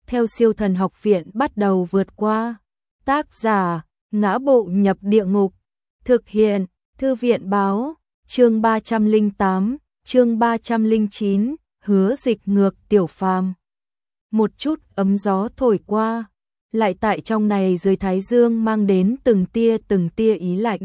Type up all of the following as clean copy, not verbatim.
theo Siêu Thần Học Viện bắt đầu vượt qua. Tác giả: Ngã Bộ Nhập Địa Ngục. Thực hiện: Thư viện báo. Chương 308, chương 309, hứa dịch ngược Tiểu Phàm. Một chút ấm gió thổi qua, lại tại trong này dưới thái dương mang đến từng tia ý lạnh.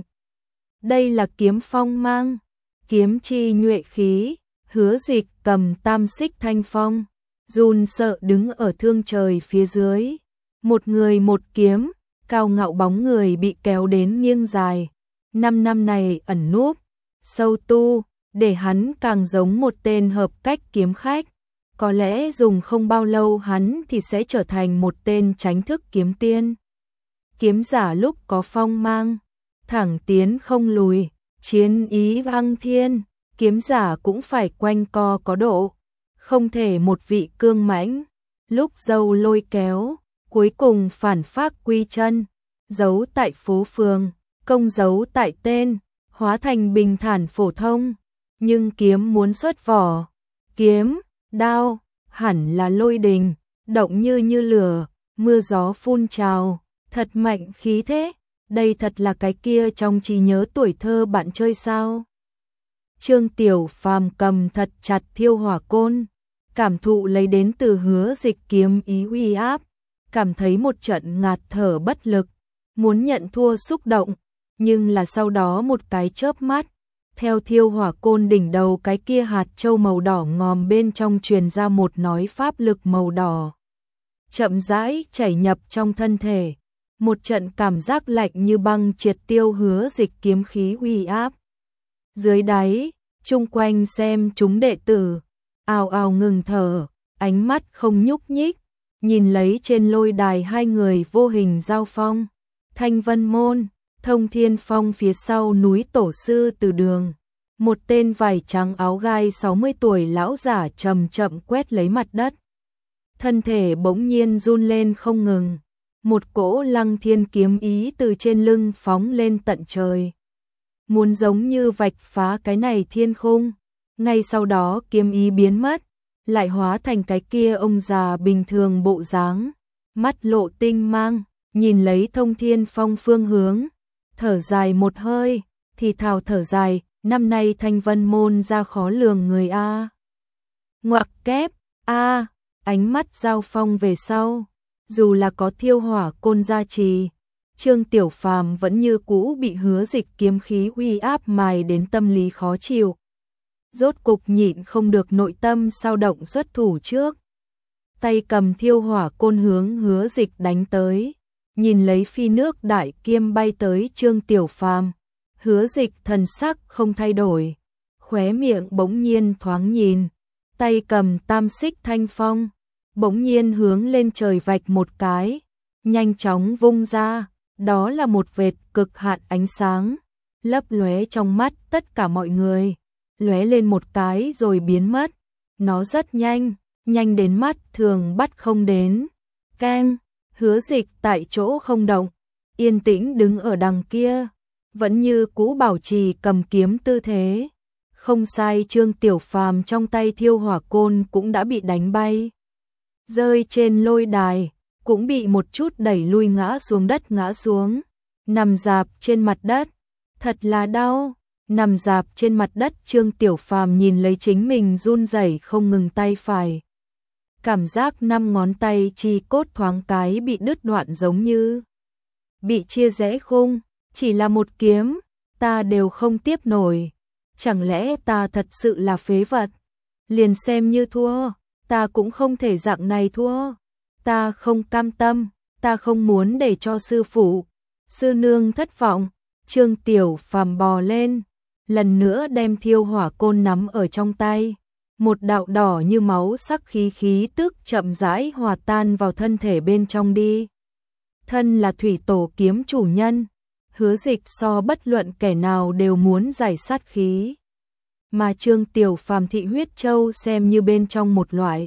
Đây là kiếm phong mang, kiếm chi nhuệ khí. Hứa dịch cầm tam xích thanh phong, run sợ đứng ở thương trời phía dưới. Một người một kiếm, cao ngạo bóng người bị kéo đến nghiêng dài. 5 năm này ẩn núp, sâu tu, để hắn càng giống một tên hợp cách kiếm khách. Có lẽ dùng không bao lâu hắn thì sẽ trở thành một tên chánh thức kiếm tiên. Kiếm giả lúc có phong mang, thẳng tiến không lùi, chiến ý vang thiên. Kiếm giả cũng phải quanh co có độ, không thể một vị cương mãnh, lúc dâu lôi kéo, cuối cùng phản phác quy chân, giấu tại phố phường, công giấu tại tên, hóa thành bình thản phổ thông. Nhưng kiếm muốn xuất vỏ, kiếm, đao, hẳn là lôi đình, động như lửa, mưa gió phun trào, thật mạnh khí thế. Đây thật là cái kia trong trí nhớ tuổi thơ bạn chơi sao? Trương Tiểu Phàm cầm thật chặt thiêu hỏa côn, cảm thụ lấy đến từ hứa dịch kiếm ý uy áp, cảm thấy một trận ngạt thở bất lực, muốn nhận thua xúc động, nhưng là sau đó một cái chớp mắt, theo thiêu hỏa côn đỉnh đầu cái kia hạt châu màu đỏ ngòm bên trong truyền ra một nói pháp lực màu đỏ. Chậm rãi chảy nhập trong thân thể, một trận cảm giác lạnh như băng triệt tiêu hứa dịch kiếm khí uy áp. Dưới đáy, chung quanh xem chúng đệ tử, ào ào ngừng thở, ánh mắt không nhúc nhích, nhìn lấy trên lôi đài hai người vô hình giao phong. Thanh Vân Môn, Thông Thiên Phong phía sau núi tổ sư Từ Đường. Một tên vải trắng áo gai 60 tuổi lão giả chậm chậm quét lấy mặt đất. Thân thể bỗng nhiên run lên không ngừng. Một cỗ lăng thiên kiếm ý từ trên lưng phóng lên tận trời. Muốn giống như vạch phá cái này thiên khung. Ngay sau đó kiếm ý biến mất, lại hóa thành cái kia ông già bình thường bộ dáng, mắt lộ tinh mang, nhìn lấy Thông Thiên Phong phương hướng, thở dài một hơi, thì thào thở dài, năm nay Thanh Vân Môn ra khó lường người a. Ngoặc kép, a, ánh mắt giao phong về sau, dù là có thiêu hỏa côn gia trì, Trương Tiểu Phàm vẫn như cũ bị hứa dịch kiếm khí uy áp mài đến tâm lý khó chịu. Rốt cục nhịn không được nội tâm sao động xuất thủ trước. Tay cầm thiêu hỏa côn hướng hứa dịch đánh tới, nhìn lấy phi nước đại kiêm bay tới Trương Tiểu Phàm, hứa dịch thần sắc không thay đổi, khóe miệng bỗng nhiên thoáng nhìn, tay cầm tam xích thanh phong, bỗng nhiên hướng lên trời vạch một cái, nhanh chóng vung ra, đó là một vệt cực hạn ánh sáng, lấp lóe trong mắt tất cả mọi người, lóe lên một cái rồi biến mất, nó rất nhanh, nhanh đến mắt thường bắt không đến. Keng, hứa dịch tại chỗ không động, yên tĩnh đứng ở đằng kia, vẫn như cũ bảo trì cầm kiếm tư thế. Không sai, Trương Tiểu Phàm trong tay thiêu hỏa côn cũng đã bị đánh bay, rơi trên lôi đài, cũng bị một chút đẩy lui ngã xuống đất, ngã xuống, nằm rạp trên mặt đất, thật là đau. Nằm rạp trên mặt đất, Trương Tiểu Phàm nhìn lấy chính mình run rẩy không ngừng tay phải, cảm giác 5 ngón tay chi cốt thoáng cái bị đứt đoạn, giống như bị chia rẽ khung. Chỉ là một kiếm, ta đều không tiếp nổi, chẳng lẽ ta thật sự là phế vật? Liền xem như thua, ta cũng không thể dạng này thua. Ta không cam tâm, ta không muốn để cho sư phụ, sư nương thất vọng. Trương Tiểu Phàm bò lên, lần nữa đem thiêu hỏa côn nắm ở trong tay. Một đạo đỏ như máu sắc khí tức chậm rãi hòa tan vào thân thể bên trong đi. Thân là thủy tổ kiếm chủ nhân, hứa dịch so bất luận kẻ nào đều muốn giải sát khí. Mà Trương Tiểu Phàm thị huyết châu xem như bên trong một loại.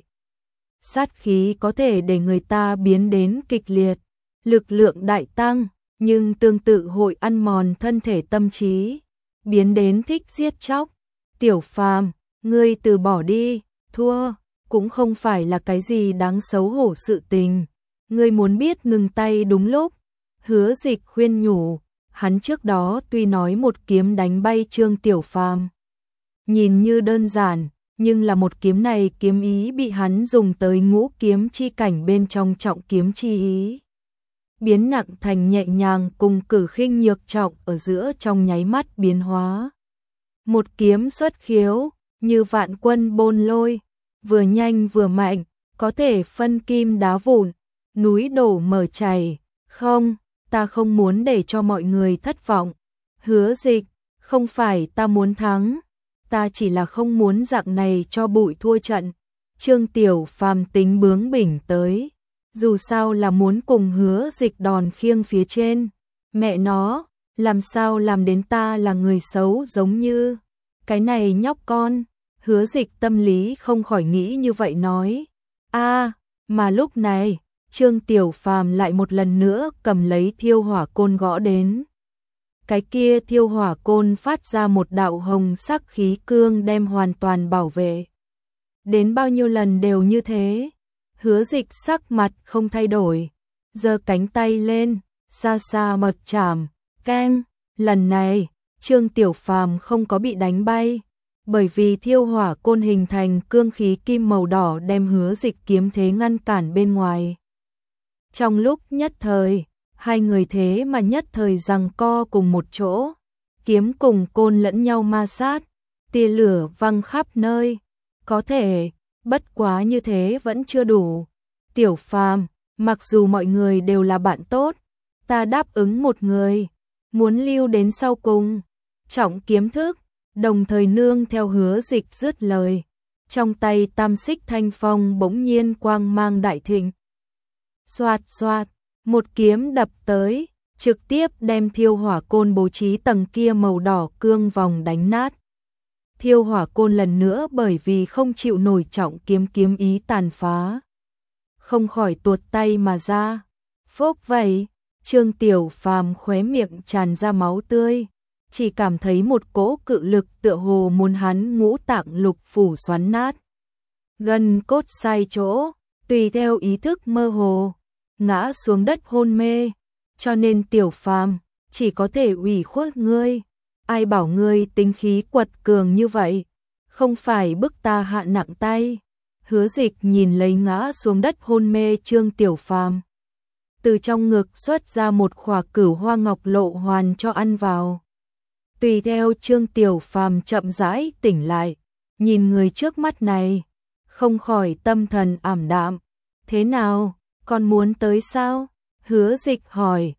Sát khí có thể để người ta biến đến kịch liệt, lực lượng đại tăng, nhưng tương tự hội ăn mòn thân thể tâm trí, biến đến thích giết chóc. Tiểu Phàm, ngươi từ bỏ đi, thua, cũng không phải là cái gì đáng xấu hổ sự tình. Ngươi muốn biết ngừng tay đúng lúc. Hứa Dịch khuyên nhủ, hắn trước đó tuy nói một kiếm đánh bay Trương Tiểu Phàm, nhìn như đơn giản, nhưng là một kiếm này kiếm ý bị hắn dùng tới ngũ kiếm chi cảnh bên trong trọng kiếm chi ý. Biến nặng thành nhẹ nhàng cùng cử khinh nhược trọng ở giữa trong nháy mắt biến hóa. Một kiếm xuất khiếu, như vạn quân bôn lôi, vừa nhanh vừa mạnh, có thể phân kim đá vụn, núi đổ mở chảy. Không, ta không muốn để cho mọi người thất vọng. Hứa Dịch, không phải ta muốn thắng, ta chỉ là không muốn dạng này cho bụi thua trận. Trương Tiểu Phàm tính bướng bỉnh tới, dù sao là muốn cùng Hứa Dịch đòn khiêng phía trên. Mẹ nó, làm sao làm đến ta là người xấu giống như cái này nhóc con. Hứa Dịch tâm lý không khỏi nghĩ như vậy nói. Mà lúc này, Trương Tiểu Phàm lại một lần nữa cầm lấy thiêu hỏa côn gõ đến. Cái kia thiêu hỏa côn phát ra một đạo hồng sắc khí cương đem hoàn toàn bảo vệ. Đến bao nhiêu lần đều như thế. Hứa Dịch sắc mặt không thay đổi, giơ cánh tay lên, xa xa mật chạm, keng. Lần này, Trương Tiểu Phàm không có bị đánh bay, bởi vì thiêu hỏa côn hình thành cương khí kim màu đỏ đem Hứa Dịch kiếm thế ngăn cản bên ngoài. Trong lúc nhất thời, hai người thế mà nhất thời giằng co cùng một chỗ, kiếm cùng côn lẫn nhau ma sát, tia lửa văng khắp nơi. Có thể, bất quá như thế vẫn chưa đủ. Tiểu Phàm, mặc dù mọi người đều là bạn tốt, ta đáp ứng một người, muốn lưu đến sau cùng. Trọng kiếm thức, đồng thời nương theo Hứa Dịch dứt lời. Trong tay tam xích thanh phong bỗng nhiên quang mang đại thịnh. Xoạt xoạt, một kiếm đập tới, trực tiếp đem thiêu hỏa côn bố trí tầng kia màu đỏ cương vòng đánh nát. Thiêu hỏa côn lần nữa bởi vì không chịu nổi trọng kiếm ý tàn phá, không khỏi tuột tay mà ra. Phốc vậy, Trương Tiểu Phàm khóe miệng tràn ra máu tươi, chỉ cảm thấy một cỗ cự lực tựa hồ muốn hắn ngũ tạng lục phủ xoắn nát. Gân cốt sai chỗ, tùy theo ý thức mơ hồ, ngã xuống đất hôn mê. Cho nên Tiểu Phàm chỉ có thể ủy khuất ngươi. Ai bảo ngươi tính khí quật cường như vậy, không phải bức ta hạ nặng tay. Hứa Dịch nhìn lấy ngã xuống đất hôn mê Trương Tiểu Phàm, từ trong ngực xuất ra một khỏa cửu hoa ngọc lộ hoàn cho ăn vào. Tùy theo Trương Tiểu Phàm chậm rãi tỉnh lại, nhìn người trước mắt này, không khỏi tâm thần ảm đạm. Thế nào, con muốn tới sao? Hứa Dịch hỏi.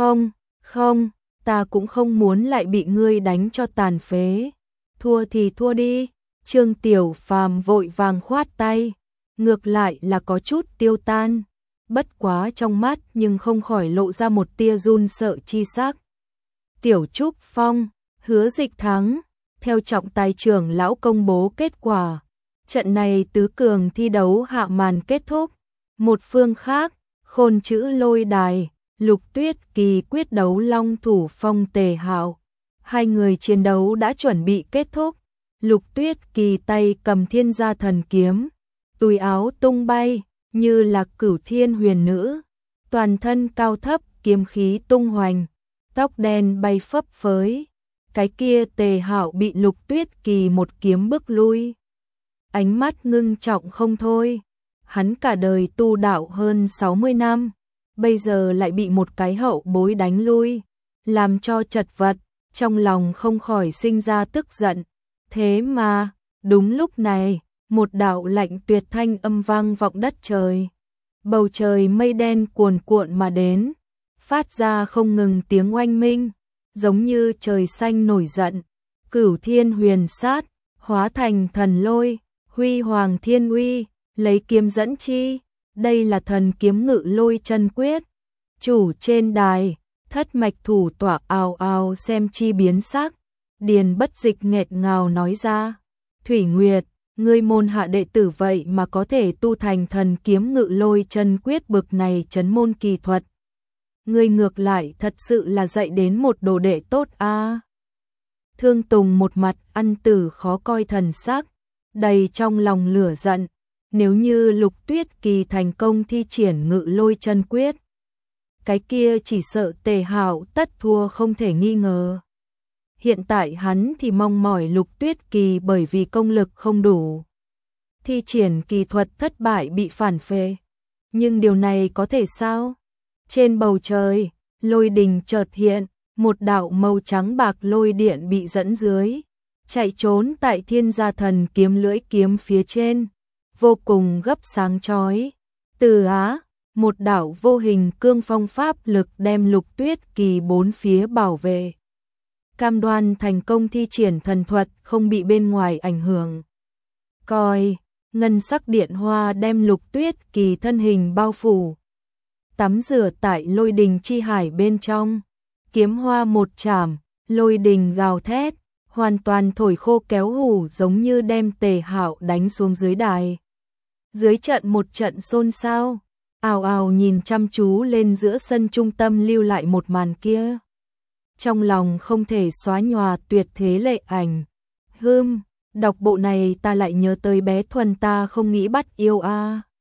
Không, ta cũng không muốn lại bị ngươi đánh cho tàn phế. Thua thì thua đi. Trương Tiểu Phàm vội vàng khoát tay, ngược lại là có chút tiêu tan, bất quá trong mắt nhưng không khỏi lộ ra một tia run sợ chi sắc. Tiểu Trúc Phong, Hứa Dịch thắng, theo trọng tài trưởng lão công bố kết quả. Trận này tứ cường thi đấu hạ màn kết thúc. Một phương khác, Khôn Chữ Lôi Đài, Lục Tuyết Kỳ quyết đấu long thủ Phong Tề Hạo. Hai người chiến đấu đã chuẩn bị kết thúc. Lục Tuyết Kỳ tay cầm Thiên Gia Thần Kiếm, túi áo tung bay như là Cửu Thiên Huyền Nữ, toàn thân cao thấp kiếm khí tung hoành, tóc đen bay phấp phới. Cái kia Tề Hạo bị Lục Tuyết Kỳ một kiếm bức lui, ánh mắt ngưng trọng không thôi. Hắn cả đời tu đạo hơn 60 năm, bây giờ lại bị một cái hậu bối đánh lui, làm cho chật vật, trong lòng không khỏi sinh ra tức giận. Thế mà, đúng lúc này, một đạo lạnh tuyệt thanh âm vang vọng đất trời. Bầu trời mây đen cuồn cuộn mà đến, phát ra không ngừng tiếng oanh minh, giống như trời xanh nổi giận. Cửu Thiên Huyền Sát, hóa thành thần lôi, huy hoàng thiên uy, lấy kiếm dẫn chi. Đây là thần kiếm ngự lôi chân quyết. Chủ trên đài, thất mạch thủ tọa ào ào xem chi biến sắc. Điền Bất Dịch nghẹt ngào nói ra. Thủy Nguyệt, ngươi môn hạ đệ tử vậy mà có thể tu thành thần kiếm ngự lôi chân quyết bực này chấn môn kỳ thuật. Ngươi ngược lại thật sự là dạy đến một đồ đệ tốt a. Thương Tùng một mặt ăn tử khó coi thần sắc, đầy trong lòng lửa giận, Nếu như Lục Tuyết Kỳ thành công thi triển Ngự Lôi Chân Quyết, cái kia chỉ sợ Tề Hạo tất thua không thể nghi ngờ. Hiện tại hắn thì mong mỏi Lục Tuyết Kỳ bởi vì công lực không đủ, thi triển kỳ thuật thất bại bị phản phệ. Nhưng điều này có thể sao? Trên bầu trời, lôi đình chợt hiện, một đạo màu trắng bạc lôi điện bị dẫn dưới, chạy trốn tại Thiên Gia Thần kiếm lưỡi kiếm phía trên, vô cùng gấp sáng chói. Từ á, một đạo vô hình cương phong pháp lực đem Lục Tuyết Kỳ bốn phía bảo vệ. Cam đoan thành công thi triển thần thuật không bị bên ngoài ảnh hưởng. Coi, ngân sắc điện hoa đem Lục Tuyết Kỳ thân hình bao phủ. Tắm rửa tại lôi đình chi hải bên trong, kiếm hoa một chảm, lôi đình gào thét, hoàn toàn thổi khô kéo hủ giống như đem Tề Hạo đánh xuống dưới đài. Dưới trận một trận xôn xao, ào ào nhìn chăm chú lên giữa sân trung tâm lưu lại một màn kia. Trong lòng không thể xóa nhòa tuyệt thế lệ ảnh. Đọc bộ này ta lại nhớ tới bé Thuần ta không nghĩ bắt yêu a.